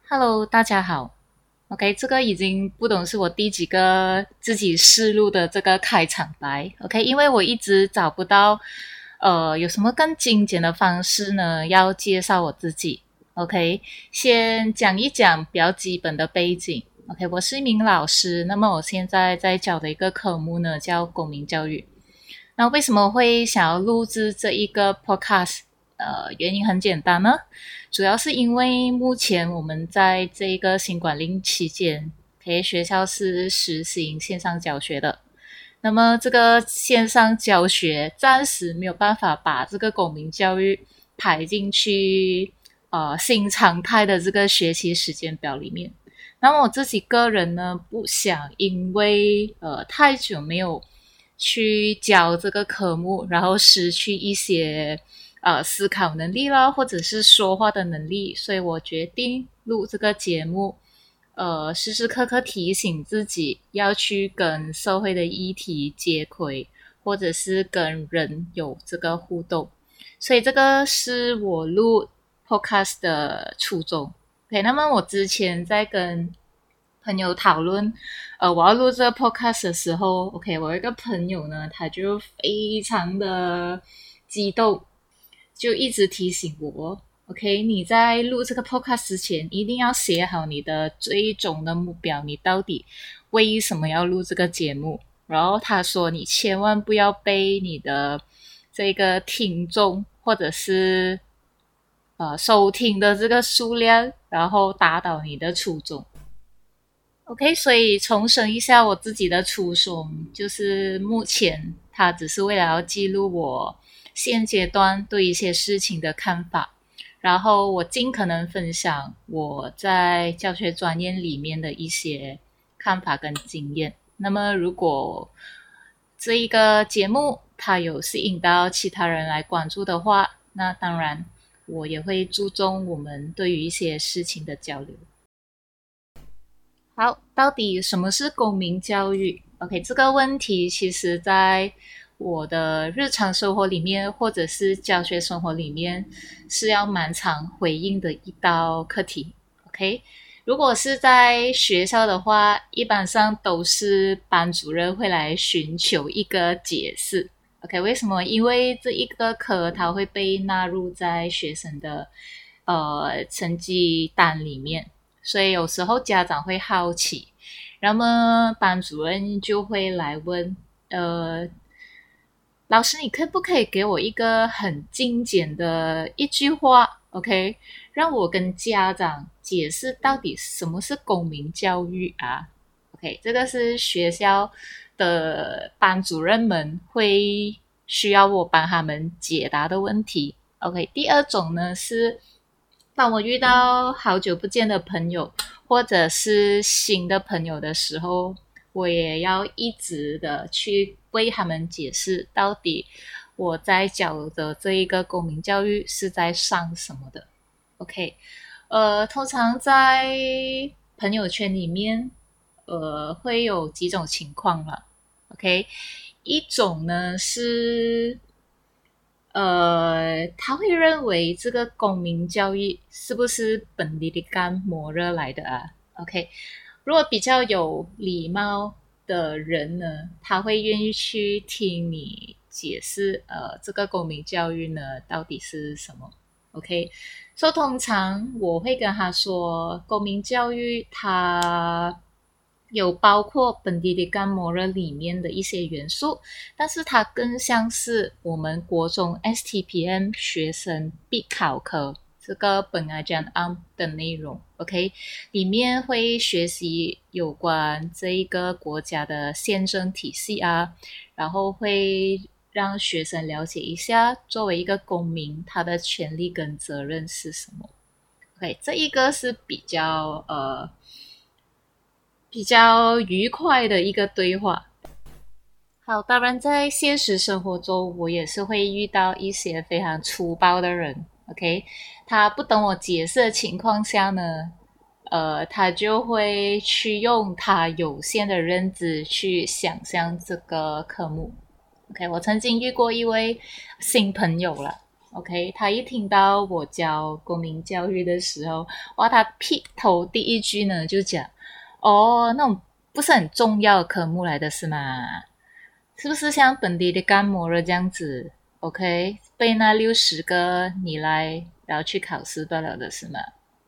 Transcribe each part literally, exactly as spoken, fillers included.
Hello，大家好。OK，这个已经不懂是我第几个自己试录的这个开场白。OK，因为我一直找不到，呃，有什么更精简的方式呢？要介绍我自己。OK，先讲一讲比较基本的背景。OK，我是一名老师，那么我现在在教的一个科目呢叫公民教育。那为什么会想要录制这一个 podcast？呃，原因很简单呢，主要是因为目前我们在这个新冠令期间，OK，学校是实行线上教学的。那么这个线上教学暂时没有办法把这个公民教育排进去呃新常态的这个学习时间表里面。那么我自己个人呢，不想因为呃太久没有去教这个科目，然后失去一些呃思考能力啦，或者是说话的能力，所以我决定录这个节目，呃，时时刻刻提醒自己要去跟社会的议题接轨，或者是跟人有这个互动，所以这个是我录 podcast 的初衷。OK，那么我之前在跟朋友讨论，呃，我要录这个 podcast 的时候，OK，我有一个朋友呢，他就非常的激动，就一直提醒我，OK，你在录这个 podcast 之前，一定要写好你的最终的目标，你到底为什么要录这个节目？然后他说，你千万不要被你的这个听众或者是呃收听的这个数量，然后打倒你的初衷。OK，所以重申一下我自己的初衷，就是目前它只是为了要记录我现阶段对一些事情的看法，然后我尽可能分享我在教学专业里面的一些看法跟经验。那么如果这一个节目它有吸引到其他人来关注的话，那当然我也会注重我们对于一些事情的交流。好，到底什么是公民教育 ？OK，这个问题其实在我的日常生活里面，或者是教学生活里面，是要蛮常回应的一道课题。OK，如果是在学校的话，一般上都是班主任会来寻求一个解释。OK，为什么？因为这一个科它会被纳入在学生的呃成绩单里面。所以有时候家长会好奇，那么班主任就会来问，呃，老师，你可不可以给我一个很精简的一句话 ，OK，让我跟家长解释到底什么是公民教育啊？OK，这个是学校的班主任们会需要我帮他们解答的问题。OK，第二种呢是当我遇到好久不见的朋友，或者是新的朋友的时候，我也要一直的去为他们解释，到底我在教的这一个公民教育是在上什么的。OK，呃，通常在朋友圈里面，呃，会有几种情况了。OK，一种呢是呃，他会认为这个公民教育是不是本地的干磨热来的啊？OK，如果比较有礼貌的人呢，他会愿意去听你解释，呃，这个公民教育呢到底是什么？OK，所以通常我会跟他说，公民教育它有包括本地的干摩热里面的一些元素，但是它更像是我们国中 S T P M 学生必考科这个本来讲 a 的内容 ，OK，里面会学习有关这一个国家的宪政体系啊，然后会让学生了解一下作为一个公民他的权利跟责任是什么。OK，这一个是比较呃比较愉快的一个对话。好，当然在现实生活中，我也是会遇到一些非常粗暴的人。OK，他不等我解释的情况下呢，呃，他就会去用他有限的认知去想象这个科目。OK，我曾经遇过一位新朋友了。 OK，他一听到我教公民教育的时候，哇，他劈头第一句呢就讲：“哦，那种不是很重要的科目来的是吗？是不是像本地的干模了这样子？OK，背那六十个你来，然后去考试罢了的是吗？”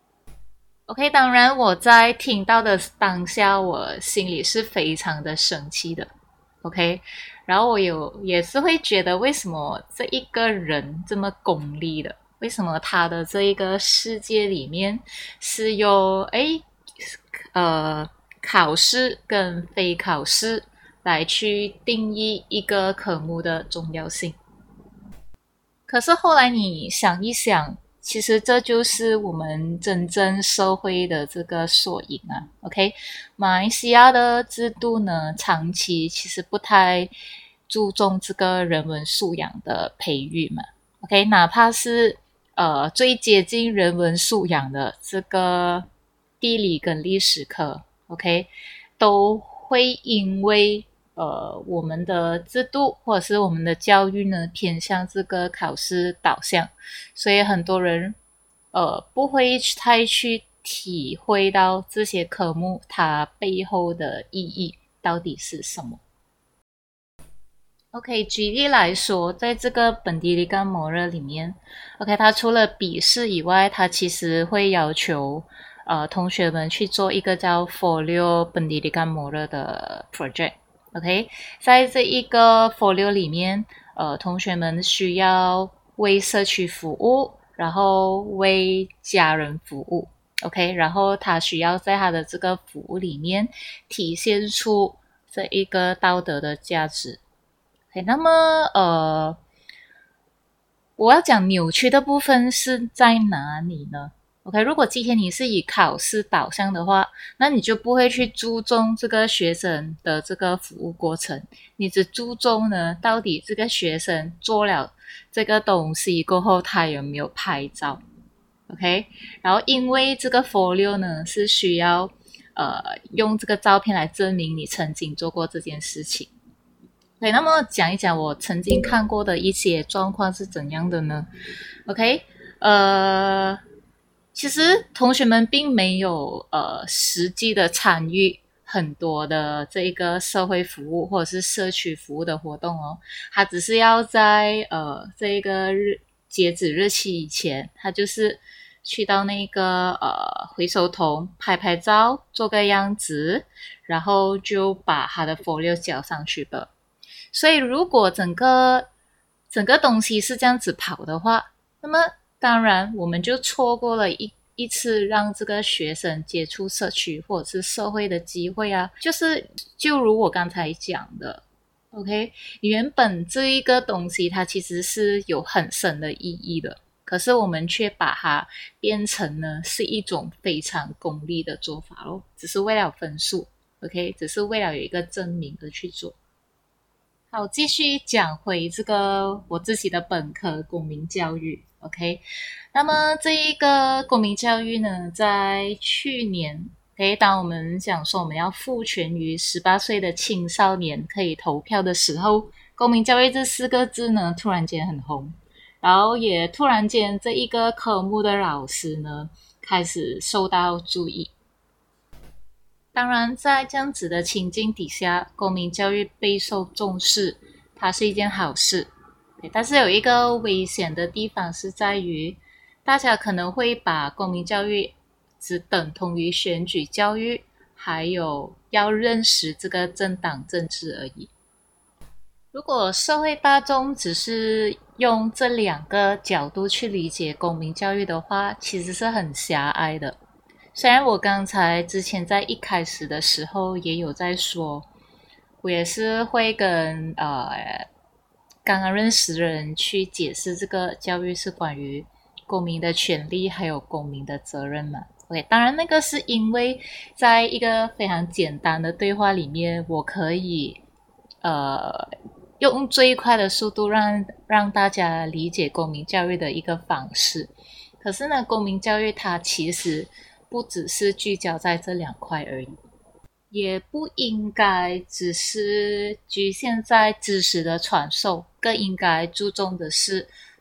OK，当然我在听到的当下，我心里是非常的生气的。OK，然后我有也是会觉得，为什么这一个人这么功利的？为什么他的这一个世界里面是由诶呃考试跟非考试来去定义一个科目的重要性？可是后来你想一想，其实这就是我们真正社会的这个缩影啊。OK，马来西亚的制度呢，长期其实不太注重这个人文素养的培育嘛。OK，哪怕是呃最接近人文素养的这个地理跟历史课，OK，都会因为呃我们的制度或者是我们的教育呢偏向这个考试导向，所以很多人呃不会太去体会到这些科目它背后的意义到底是什么。OK，举例来说，在这个本地的干模热里面，OK，它除了笔试以外，它其实会要求呃同学们去做一个叫 Folio 本地的干模热的 project。OK，在这一个 Folio 里面，呃，同学们需要为社区服务，然后为家人服务。OK，然后他需要在他的这个服务里面体现出这一个道德的价值。OK，那么呃，我要讲扭曲的部分是在哪里呢？OK，如果今天你是以考试导向的话，那你就不会去注重这个学生的这个服务过程，你只注重呢，到底这个学生做了这个东西过后，他有没有拍照？OK，然后因为这个 folio 呢是需要呃用这个照片来证明你曾经做过这件事情。对，那么讲一讲我曾经看过的一些状况是怎样的呢？OK，呃，其实同学们并没有呃实际的参与很多的这个社会服务或者是社区服务的活动哦，他只是要在呃这个日截止日期以前，他就是去到那个呃回收桶拍拍照，做个样子，然后就把他的 folio 交上去了。所以如果整个整个东西是这样子跑的话，那么当然我们就错过了一一次让这个学生接触社区或者是社会的机会啊。就是就如我刚才讲的 OK， 原本这一个东西它其实是有很深的意义的，可是我们却把它变成呢是一种非常功利的做法咯，只是为了分数 OK， 只是为了有一个证明而去做。好，继续讲回这个我自己的本科公民教育 OK， 那么这一个公民教育呢，在去年 OK， 当我们讲说我们要赋权于十八岁的青少年可以投票的时候，公民教育这四个字呢突然间很红，然后也突然间这一个科目的老师呢开始受到注意。当然在这样子的情境底下，公民教育备受重视，它是一件好事。但是有一个危险的地方是在于，大家可能会把公民教育只等同于选举教育，还有要认识这个政党政治而已。如果社会大众只是用这两个角度去理解公民教育的话，其实是很狭隘的。虽然我刚才之前在一开始的时候也有在说，我也是会跟呃刚刚认识的人去解释这个教育是关于公民的权利还有公民的责任嘛。OK， 当然那个是因为在一个非常简单的对话里面，我可以呃用最快的速度让让大家理解公民教育的一个方式。可是呢，公民教育它其实不只是聚焦在这两块而已，也不应该只是局限在知识的传授，更应该注重的是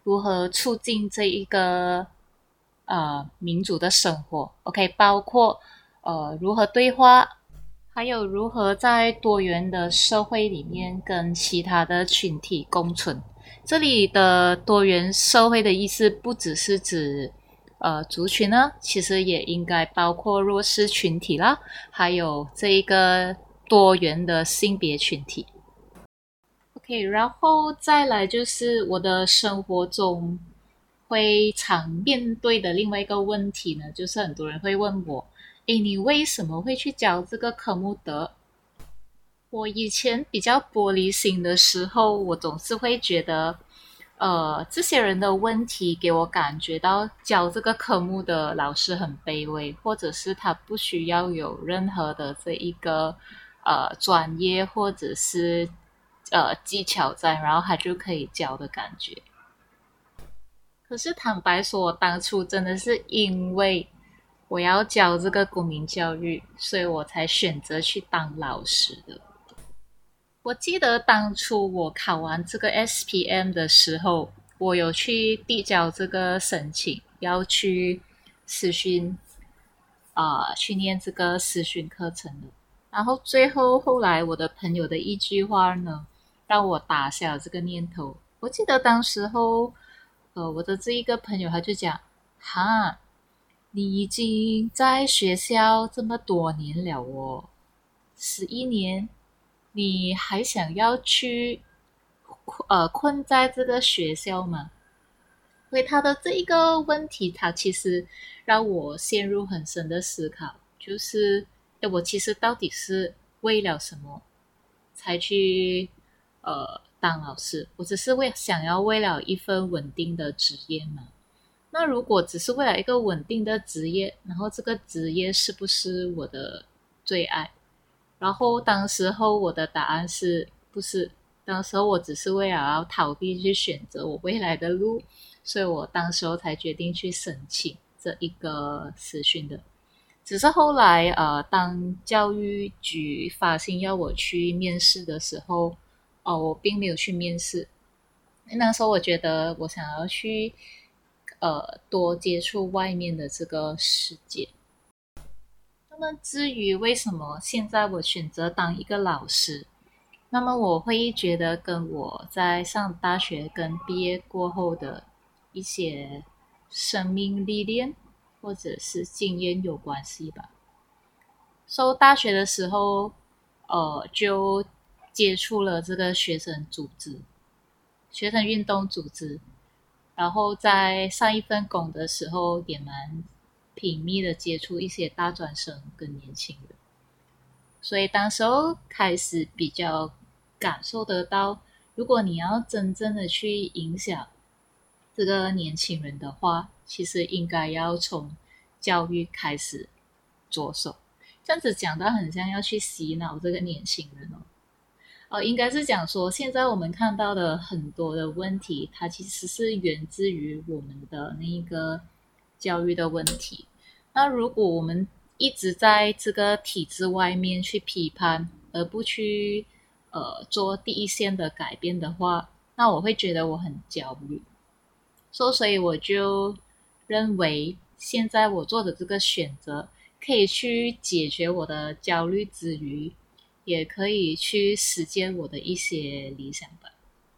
如何促进这一个呃民主的生活 ，OK， 包括呃如何对话，还有如何在多元的社会里面跟其他的群体共存。这里的多元社会的意思不只是指呃族群呢，其实也应该包括弱势群体啦，还有这一个多元的性别群体。OK，然后再来就是我的生活中会常面对的另外一个问题呢，就是很多人会问我，诶，你为什么会去教这个科目的？我以前比较玻璃心的时候，我总是会觉得，呃，这些人的问题给我感觉到教这个科目的老师很卑微，或者是他不需要有任何的这一个呃专业或者是呃技巧在，然后他就可以教的感觉。可是坦白说，我当初真的是因为我要教这个公民教育，所以我才选择去当老师的。我记得当初我考完这个 S P M 的时候，我有去递交这个申请，要去私训啊、呃，去念这个私训课程的。然后最后后来我的朋友的一句话呢，让我打消了这个念头。我记得当时候，呃，我的这一个朋友他就讲，哈，你已经在学校这么多年了哦，十一年，你还想要去呃困在这个学校吗？所以他的这一个问题，他其实让我陷入很深的思考，就是诶我其实到底是为了什么才去呃当老师？我只是为想要为了一份稳定的职业嘛？那如果只是为了一个稳定的职业，然后这个职业是不是我的最爱？然后当时候我的答案是不是？当时候我只是为了要逃避去选择我未来的路，所以我当时候才决定去申请这一个实训的。只是后来呃，当教育局发信要我去面试的时候，哦，我并没有去面试。那时候我觉得我想要去呃多接触外面的这个世界。那么至于为什么现在我选择当一个老师，那么我会觉得跟我在上大学跟毕业过后的一些生命历练或者是经验有关系吧。受大学的时候，呃，就接触了这个学生组织、学生运动组织，然后在上一份工的时候，也蛮频密的接触一些大专生跟年轻人，所以当时候开始比较感受得到，如果你要真正的去影响这个年轻人的话，其实应该要从教育开始着手。这样子讲到很像要去洗脑这个年轻人哦。呃，应该是讲说，现在我们看到的很多的问题，它其实是源自于我们的那个教育的问题。那如果我们一直在这个体制外面去批判，而不去呃做第一线的改变的话，那我会觉得我很焦虑。所所以我就认为，现在我做的这个选择，可以去解决我的焦虑之余，也可以去实践我的一些理想吧。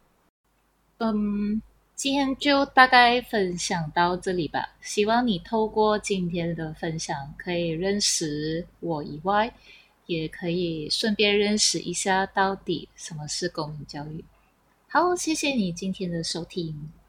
嗯，今天就大概分享到这里吧。希望你透过今天的分享，可以认识我以外，也可以顺便认识一下到底什么是公民教育。好，谢谢你今天的收听。